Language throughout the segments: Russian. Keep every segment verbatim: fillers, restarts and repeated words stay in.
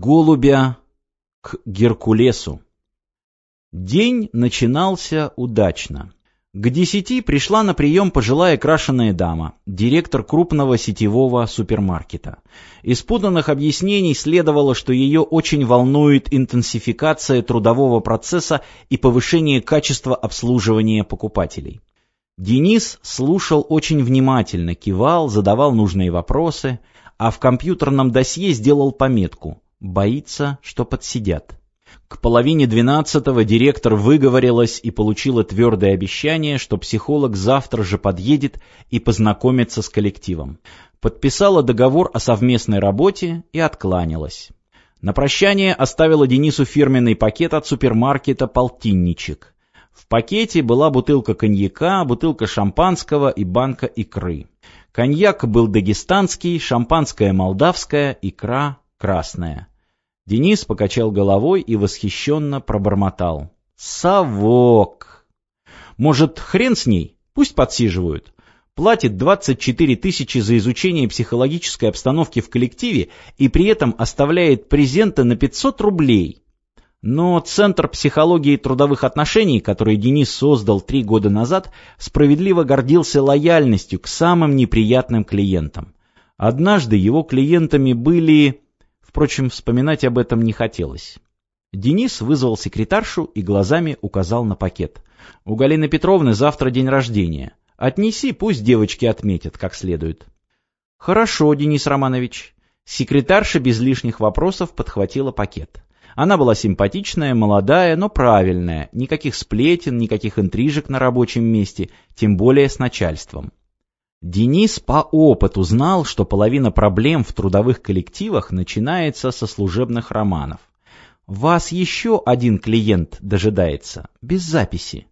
голубя к Геркулесу. День начинался удачно. К десяти пришла на прием пожилая крашеная дама, директор крупного сетевого супермаркета. Из поданных объяснений следовало, что ее очень волнует интенсификация трудового процесса и повышение качества обслуживания покупателей. Денис слушал очень внимательно, кивал, задавал нужные вопросы, а в компьютерном досье сделал пометку «Боится, что подсидят». К половине двенадцатого директор выговорилась и получила твердое обещание, что психолог завтра же подъедет и познакомится с коллективом. Подписала договор о совместной работе и откланялась. На прощание оставила Денису фирменный пакет от супермаркета «Полтинничек». В пакете была бутылка коньяка, бутылка шампанского и банка икры. Коньяк был дагестанский, шампанское молдавское, икра красная. Денис покачал головой и восхищенно пробормотал: «Совок! Может, хрен с ней? Пусть подсиживают. Платит двадцать четыре тысячи за изучение психологической обстановки в коллективе и при этом оставляет презенты на пятьсот рублей». Но Центр психологии трудовых отношений, который Денис создал три года назад, справедливо гордился лояльностью к самым неприятным клиентам. Однажды его клиентами были... Впрочем, вспоминать об этом не хотелось. Денис вызвал секретаршу и глазами указал на пакет. «У Галины Петровны завтра день рождения. Отнеси, пусть девочки отметят как следует». «Хорошо, Денис Романович». Секретарша без лишних вопросов подхватила пакет. Она была симпатичная, молодая, но правильная. Никаких сплетен, никаких интрижек на рабочем месте, тем более с начальством. Денис по опыту знал, что половина проблем в трудовых коллективах начинается со служебных романов. «Вас еще один клиент дожидается, без записи».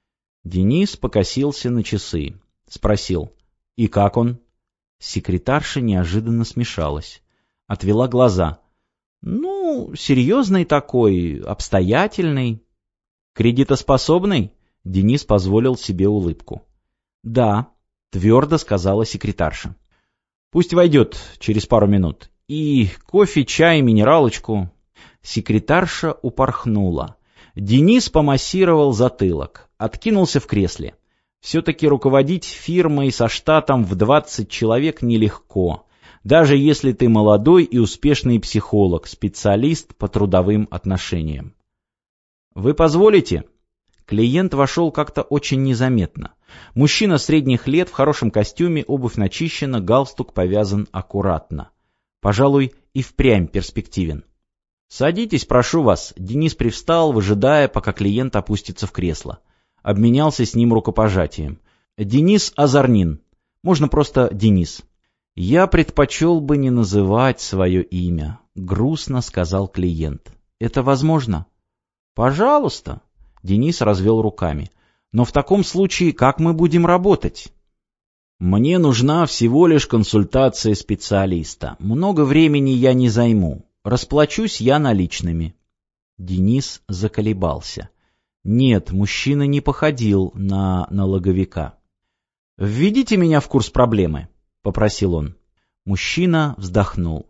Денис покосился на часы. Спросил: «И как он?» Секретарша неожиданно смешалась. Отвела глаза. «Ну, серьезный такой, обстоятельный». «Кредитоспособный?» Денис позволил себе улыбку. «Да», — твердо сказала секретарша. «Пусть войдет через пару минут. И кофе, чай, минералочку». Секретарша упорхнула. Денис помассировал затылок, откинулся в кресле. Все-таки руководить фирмой со штатом в двадцать человек нелегко, даже если ты молодой и успешный психолог, специалист по трудовым отношениям. «Вы позволите?» Клиент вошел как-то очень незаметно. Мужчина средних лет, в хорошем костюме, обувь начищена, галстук повязан аккуратно. Пожалуй, и впрямь перспективен. «Садитесь, прошу вас». Денис привстал, выжидая, пока клиент опустится в кресло. Обменялся с ним рукопожатием. «Денис Азарнин. Можно просто Денис». «Я предпочел бы не называть свое имя», — грустно сказал клиент. «Это возможно?» «Пожалуйста». Денис развел руками. «Но в таком случае как мы будем работать?» «Мне нужна всего лишь консультация специалиста. Много времени я не займу. Расплачусь я наличными». Денис заколебался. Нет, мужчина не походил на налоговика. «Введите меня в курс проблемы», — попросил он. Мужчина вздохнул.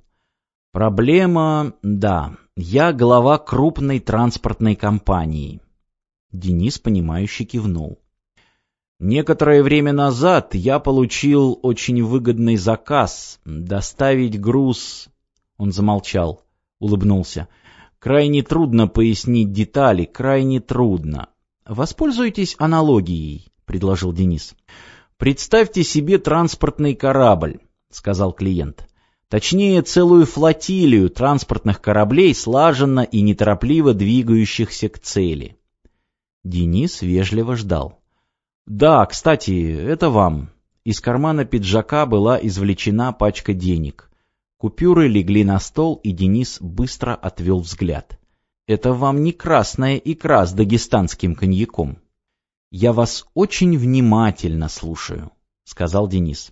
«Проблема, да, я глава крупной транспортной компании». Денис, понимающе кивнул. «Некоторое время назад я получил очень выгодный заказ доставить груз...» Он замолчал, улыбнулся. «Крайне трудно пояснить детали, крайне трудно». «Воспользуйтесь аналогией», — предложил Денис. «Представьте себе транспортный корабль», — сказал клиент. «Точнее, целую флотилию транспортных кораблей, слаженно и неторопливо двигающихся к цели». Денис вежливо ждал. «Да, кстати, это вам». Из кармана пиджака была извлечена пачка денег. Купюры легли на стол, и Денис быстро отвел взгляд. «Это вам не красная икра с дагестанским коньяком». «Я вас очень внимательно слушаю», — сказал Денис.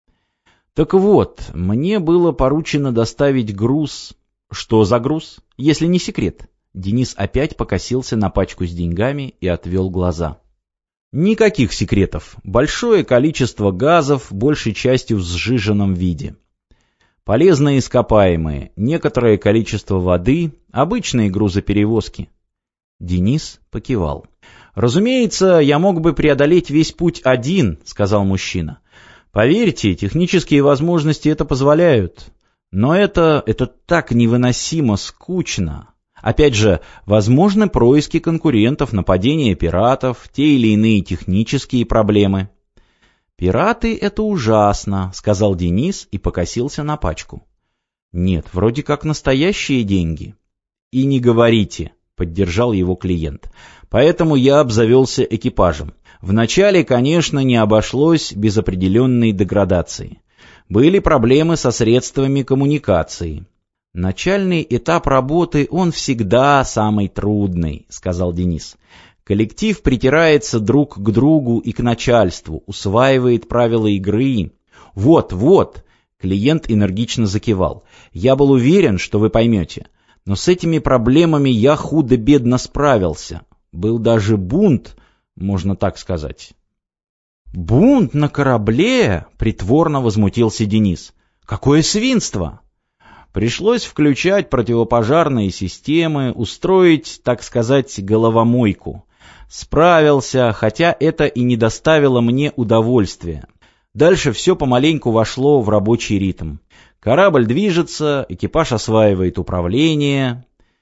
«Так вот, мне было поручено доставить груз...» «Что за груз, если не секрет?» Денис опять покосился на пачку с деньгами и отвел глаза. «Никаких секретов. Большое количество газов, большей частью в сжиженном виде. Полезные ископаемые, некоторое количество воды, обычные грузоперевозки. Денис покивал. «Разумеется, я мог бы преодолеть весь путь один», — сказал мужчина. «Поверьте, технические возможности это позволяют. Но это, это так невыносимо скучно. Опять же, возможны происки конкурентов, нападения пиратов, те или иные технические проблемы». «Пираты — это ужасно», — сказал Денис и покосился на пачку. «Нет, вроде как настоящие деньги». «И не говорите», — поддержал его клиент. «Поэтому я обзавелся экипажем. Вначале, конечно, не обошлось без определенной деградации. Были проблемы со средствами коммуникации». «Начальный этап работы, он всегда самый трудный», — сказал Денис. «Коллектив притирается друг к другу и к начальству, усваивает правила игры». «Вот, вот», — клиент энергично закивал. «Я был уверен, что вы поймете. Но с этими проблемами я худо-бедно справился. Был даже бунт, можно так сказать». «Бунт на корабле?» — притворно возмутился Денис. «Какое свинство!» Пришлось включать противопожарные системы, устроить, так сказать, головомойку. Справился, хотя это и не доставило мне удовольствия. Дальше все помаленьку вошло в рабочий ритм. Корабль движется, экипаж осваивает управление.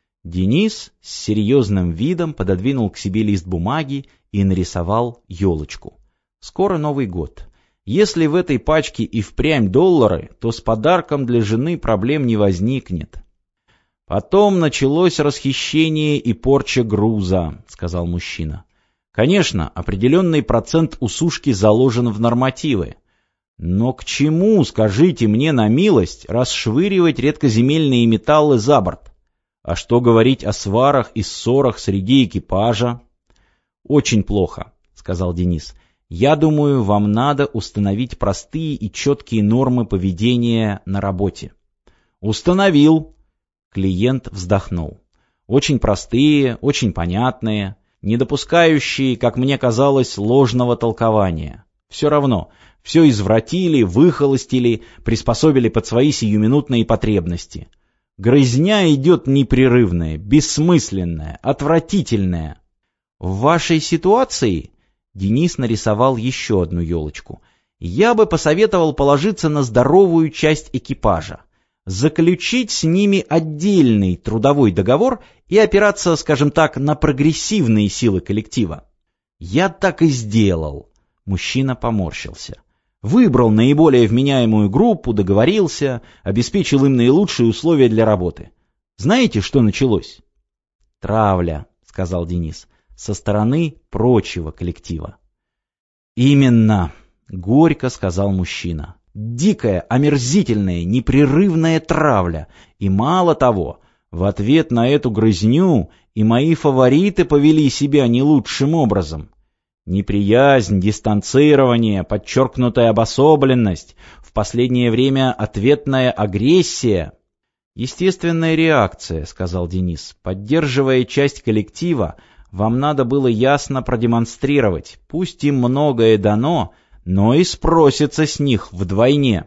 Денис с серьезным видом пододвинул к себе лист бумаги и нарисовал елочку. Скоро Новый год. Если в этой пачке и впрямь доллары, то с подарком для жены проблем не возникнет. «Потом началось расхищение и порча груза», — сказал мужчина. «Конечно, определенный процент усушки заложен в нормативы. Но к чему, скажите мне на милость, расшвыривать редкоземельные металлы за борт? А что говорить о сварах и ссорах среди экипажа?» «Очень плохо», — сказал Денис. «Я думаю, вам надо установить простые и четкие нормы поведения на работе». «Установил». Клиент вздохнул. «Очень простые, очень понятные, не допускающие, как мне казалось, ложного толкования. Все равно, все извратили, выхолостили, приспособили под свои сиюминутные потребности. Грызня идет непрерывная, бессмысленная, отвратительная». «В вашей ситуации...» Денис нарисовал еще одну елочку. «Я бы посоветовал положиться на здоровую часть экипажа, заключить с ними отдельный трудовой договор и опираться, скажем так, на прогрессивные силы коллектива». «Я так и сделал», — мужчина поморщился. «Выбрал наиболее вменяемую группу, договорился, обеспечил им наилучшие условия для работы. Знаете, что началось?» «Травля», — сказал Денис. «Со стороны прочего коллектива». «Именно», — горько сказал мужчина. «Дикая, омерзительная, непрерывная травля. И мало того, в ответ на эту грызню и мои фавориты повели себя не лучшим образом. Неприязнь, дистанцирование, подчеркнутая обособленность, в последнее время ответная агрессия». «Естественная реакция», — сказал Денис. «Поддерживая часть коллектива, вам надо было ясно продемонстрировать, пусть им многое дано, но и спросится с них вдвойне».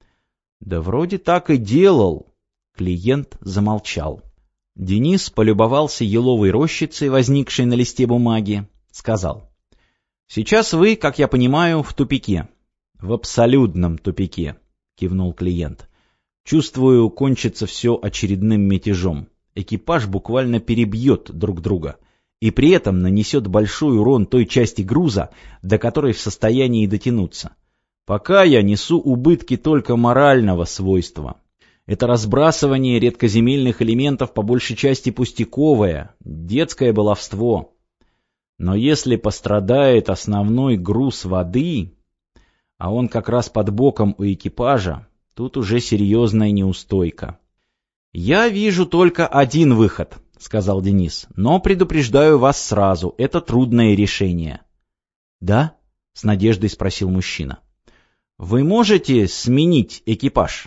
«Да вроде так и делал». Клиент замолчал. Денис полюбовался еловой рощицей, возникшей на листе бумаги, сказал: «Сейчас вы, как я понимаю, в тупике». «В абсолютном тупике», — кивнул клиент. «Чувствую, кончится все очередным мятежом. Экипаж буквально перебьет друг друга и при этом нанесет большой урон той части груза, до которой в состоянии дотянуться. Пока я несу убытки только морального свойства. Это разбрасывание редкоземельных элементов по большей части пустяковое, детское баловство. Но если пострадает основной груз воды, а он как раз под боком у экипажа, тут уже серьезная неустойка». «Я вижу только один выход», — сказал Денис, — «но предупреждаю вас сразу, это трудное решение». «Да?» — с надеждой спросил мужчина. «Вы можете сменить экипаж?»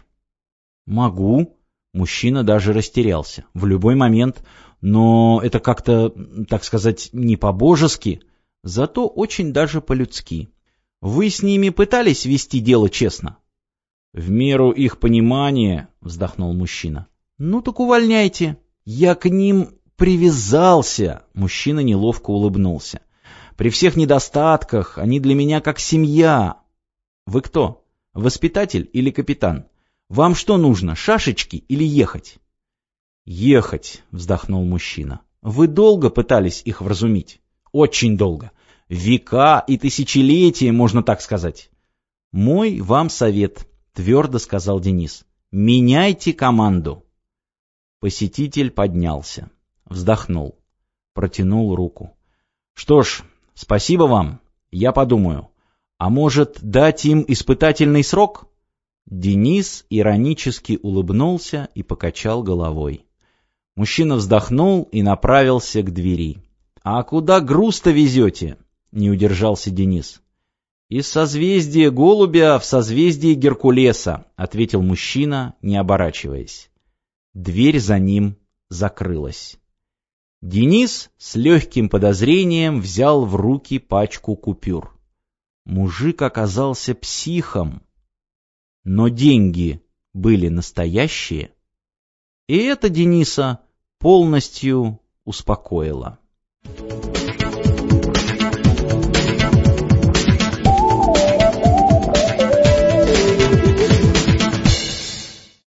«Могу». Мужчина даже растерялся. «В любой момент. Но это как-то, так сказать, не по-божески, зато очень даже по-людски. Вы с ними пытались вести дело честно?» В меру их понимания, вздохнул мужчина. Ну так увольняйте. Я к ним привязался. Мужчина неловко улыбнулся. При всех недостатках они для меня как семья. Вы кто? Воспитатель или капитан? Вам что нужно, шашечки или ехать? Ехать, вздохнул мужчина. Вы долго пытались их вразумить? Очень долго. Века и тысячелетия, можно так сказать. Мой вам совет, твердо сказал Денис. Меняйте команду. Посетитель поднялся, вздохнул, протянул руку. Что ж, спасибо вам, я подумаю. А может, дать им испытательный срок? Денис иронически улыбнулся и покачал головой. Мужчина вздохнул и направился к двери. «А куда груз-то везете?» — не удержался Денис. «Из созвездия Голубя в созвездие Геркулеса», — ответил мужчина, не оборачиваясь. Дверь за ним закрылась. Денис с легким подозрением взял в руки пачку купюр. Мужик оказался психом. Но деньги были настоящие, и это Дениса полностью успокоило.